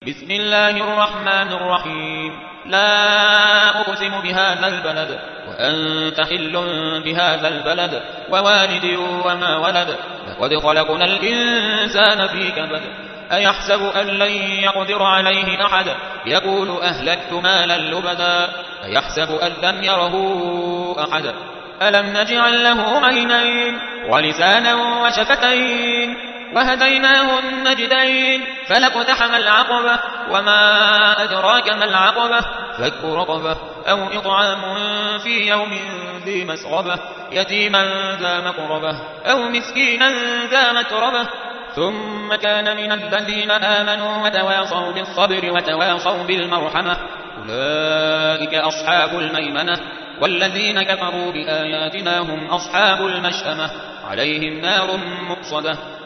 بسم الله الرحمن الرحيم لا أقسم بهذا البلد وأنت حل بهذا البلد ووالد وما ولد لقد خلقنا الإنسان في كبد أيحسب أن لن يقدر عليه أحد يقول أهلكت مالا لبدا أيحسب أن لم يره أحد ألم نجعل له عينين ولسانا وشفتين وهديناه النجدين فلاقتحم العقبة وما أدراك ما العقبة فك رقبة أو إطعام في يوم ذي مسغبة يتيما ذا مقربة أو مسكينا ذا متربة ثم كان من الذين آمنوا وتواصوا بالصبر وتواصوا بالمرحمة أولئك أصحاب الميمنة والذين كفروا بآياتنا هم أصحاب المشأمة عليهم نار مؤصدة